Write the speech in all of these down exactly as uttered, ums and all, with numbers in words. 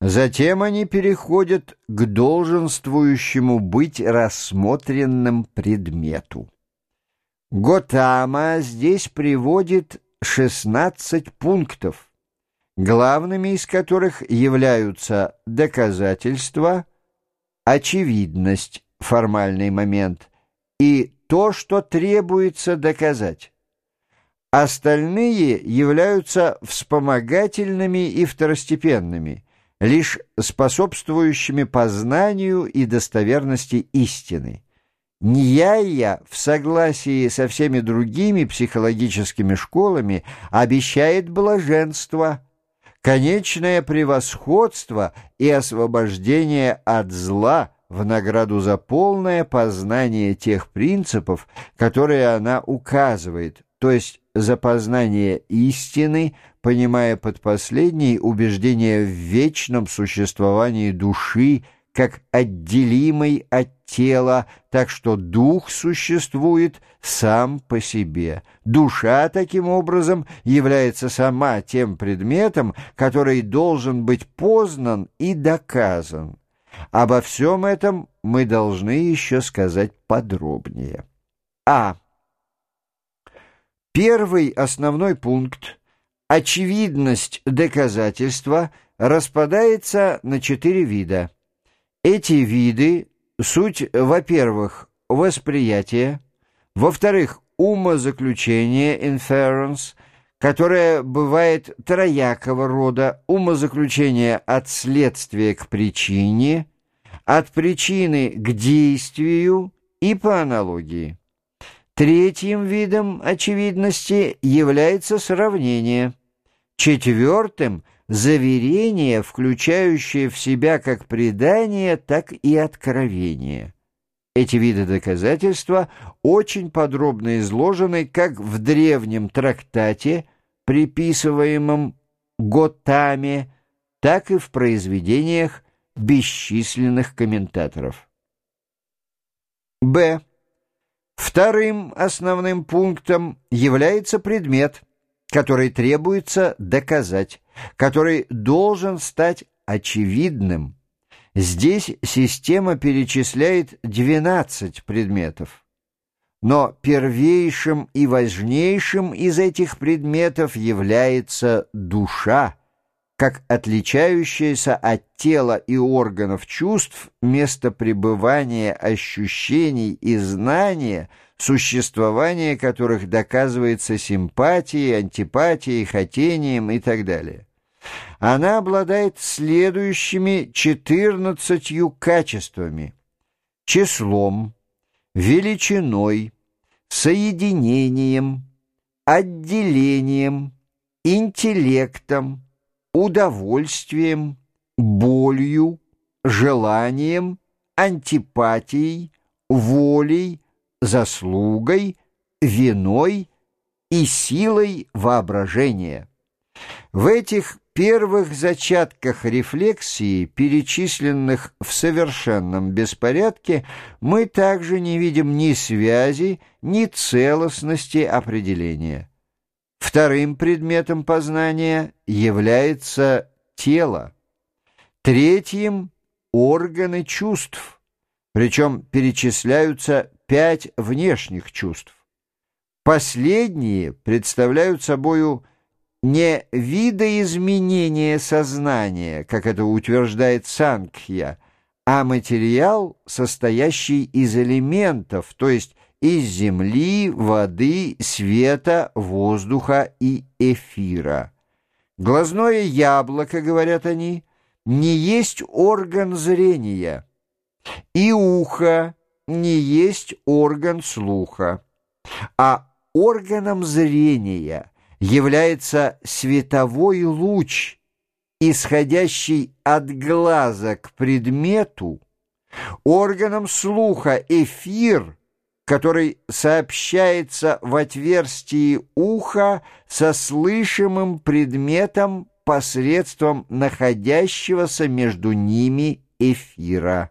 Затем они переходят к долженствующему быть рассмотренным предмету. Готама здесь приводит шестнадцать пунктов, главными из которых являются доказательства, очевидность, формальный момент, и то, что требуется доказать. Остальные являются вспомогательными и второстепенными, лишь способствующими познанию и достоверности истины. Ньяйя в согласии со всеми другими психологическими школами обещает блаженство, конечное превосходство и освобождение от зла в награду за полное познание тех принципов, которые она указывает, то есть за познание истины, понимая под последней убеждение в вечном существовании души как отделимой от тела, так что дух существует сам по себе. Душа, таким образом, является сама тем предметом, который должен быть познан и доказан. Обо всем этом мы должны еще сказать подробнее. А. Первый основной пункт — очевидность доказательства — распадается на четыре вида. Эти виды — суть, во-первых, восприятие, во-вторых, умозаключение, inference, которое бывает троякого рода: умозаключение от следствия к причине, от причины к действию и по аналогии. Третьим видом очевидности является сравнение. Четвертым — заверение, включающее в себя как предание, так и откровение. Эти виды доказательства очень подробно изложены как в древнем трактате, приписываемом Готаме, так и в произведениях бесчисленных комментаторов. Б. Вторым основным пунктом является предмет, который требуется доказать, который должен стать очевидным. Здесь система перечисляет двенадцать предметов. Но первейшим и важнейшим из этих предметов является душа, как отличающаяся от тела и органов чувств место пребывания ощущений и знания, существование которых доказывается симпатией, антипатией, хотением и так далее. Она обладает следующими четырнадцатью качествами: числом, величиной, соединением, отделением, интеллектом, удовольствием, болью, желанием, антипатией, волей, заслугой, виной и силой воображения. В этих первых зачатках рефлексии, перечисленных в совершенном беспорядке, мы также не видим ни связи, ни целостности определения. Вторым предметом познания является тело. Третьим — органы чувств, причем перечисляются пять внешних чувств. Последние представляют собою не видоизменение сознания, как это утверждает Санкхья, а материал, состоящий из элементов, то есть из земли, воды, света, воздуха и эфира. Глазное яблоко, говорят они, не есть орган зрения, и ухо не есть орган слуха, а органом зрения является световой луч, исходящий от глаза к предмету, органом слуха эфир, который сообщается в отверстии уха со слышимым предметом посредством находящегося между ними эфира.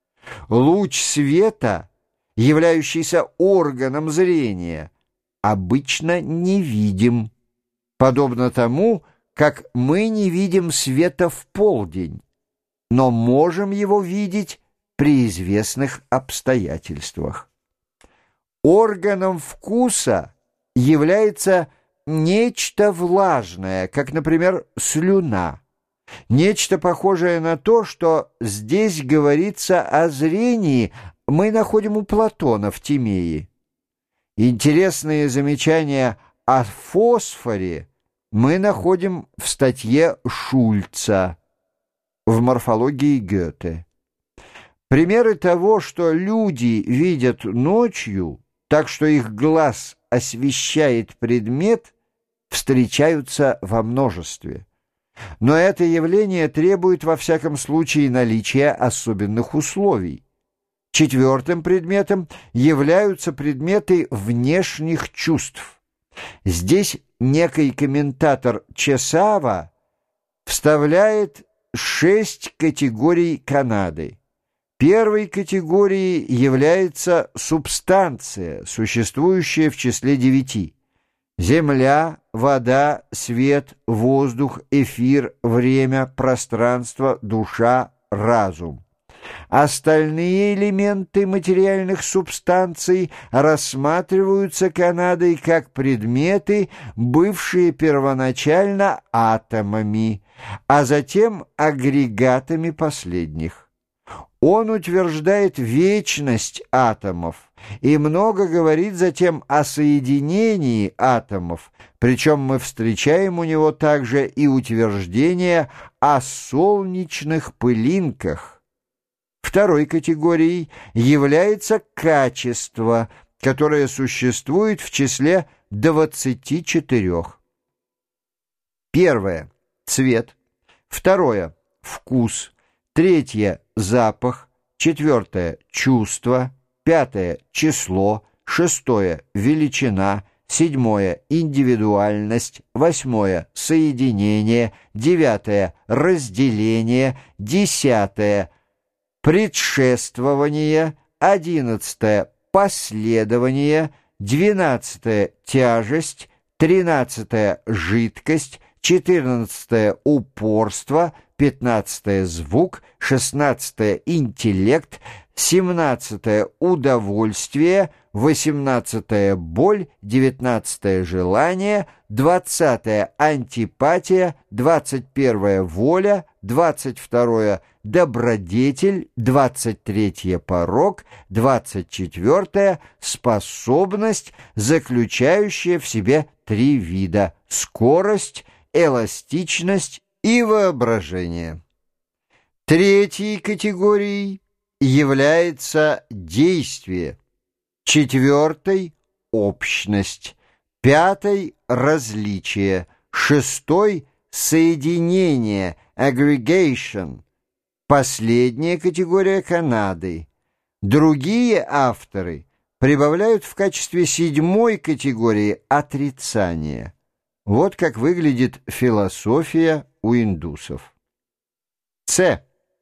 Луч света, являющийся органом зрения, обычно не видим, подобно тому, как мы не видим света в полдень, но можем его видеть при известных обстоятельствах. Органом вкуса является нечто влажное, как, например, слюна, нечто похожее на то, что здесь говорится о зрении, мы находим у Платона в Тимее. Интересные замечания о фосфоре мы находим в статье Шульца в морфологии Гёте. Примеры того, что люди видят ночью, так что их глаз освещает предмет, встречаются во множестве. Но это явление требует во всяком случае наличия особенных условий. Четвертым предметом являются предметы внешних чувств. Здесь некий комментатор Чесава вставляет шесть категорий Канады. Первой категорией является субстанция, существующая в числе девяти. Земля, вода, свет, воздух, эфир, время, пространство, душа, разум. Остальные элементы материальных субстанций рассматриваются Канадой как предметы, бывшие первоначально атомами, а затем агрегатами последних. Он утверждает вечность атомов и много говорит затем о соединении атомов, причем мы встречаем у него также и утверждение о солнечных пылинках. Второй категорией является качество, которое существует в числе двадцати четырёх. Первое — цвет. Второе — вкус. Третье — запах. Четвертое — чувство. Пятое — число. Шестое — величина. Седьмое — индивидуальность. Восьмое — соединение. Девятое — разделение. Десятое — предшествование, одиннадцатое — последование, двенадцатое — тяжесть, тринадцатое — жидкость, четырнадцатое — упорство, пятнадцатое — звук, шестнадцатое — интеллект, семнадцатое — удовольствие, восемнадцатое — боль, девятнадцатое — желание, двадцатое — антипатия, двадцать первое — воля, двадцать второе — добродетель, двадцать третье — порок, двадцать четвертое — способность, заключающая в себе три вида — скорость, эластичность и воображение. Третьей категорией является действие, четвертой — общность, пятой — различие, шестой — соединение, aggregation, последняя категория Канады. Другие авторы прибавляют в качестве седьмой категории отрицание. Вот как выглядит философия у индусов. С.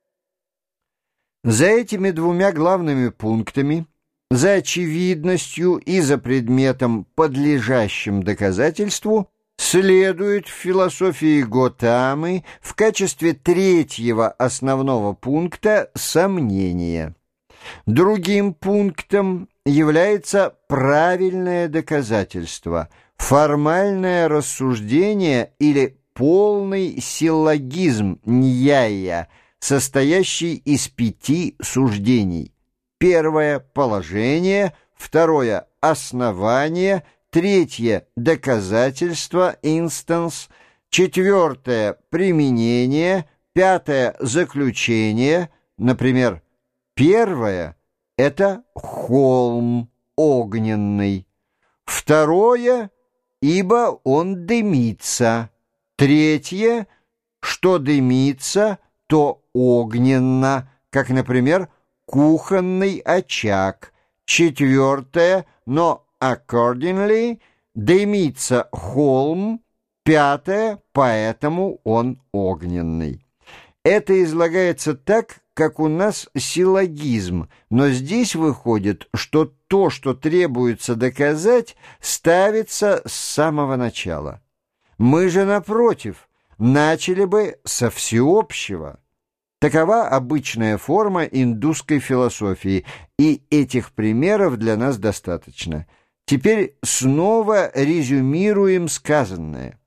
За этими двумя главными пунктами, за очевидностью и за предметом, подлежащим доказательству, следует в философии Готамы в качестве третьего основного пункта сомнение. Другим пунктом является правильное доказательство, формальное рассуждение или полный силлогизм ньяя, состоящий из пяти суждений. Первое — положение, второе — основание, третье — доказательство, инстанс, четвертое — применение, пятое — заключение, например, первое — это холм огненный, второе — ибо он дымится, третье — что дымится, то огненно, как, например, кухонный очаг, четвертое — но accordingly, дымится холм, пятое, поэтому он огненный. Это излагается так, как у нас силлогизм, но здесь выходит, что то, что требуется доказать, ставится с самого начала. Мы же, напротив, начали бы со всеобщего. Такова обычная форма индусской философии, и этих примеров для нас достаточно. Теперь снова резюмируем сказанное.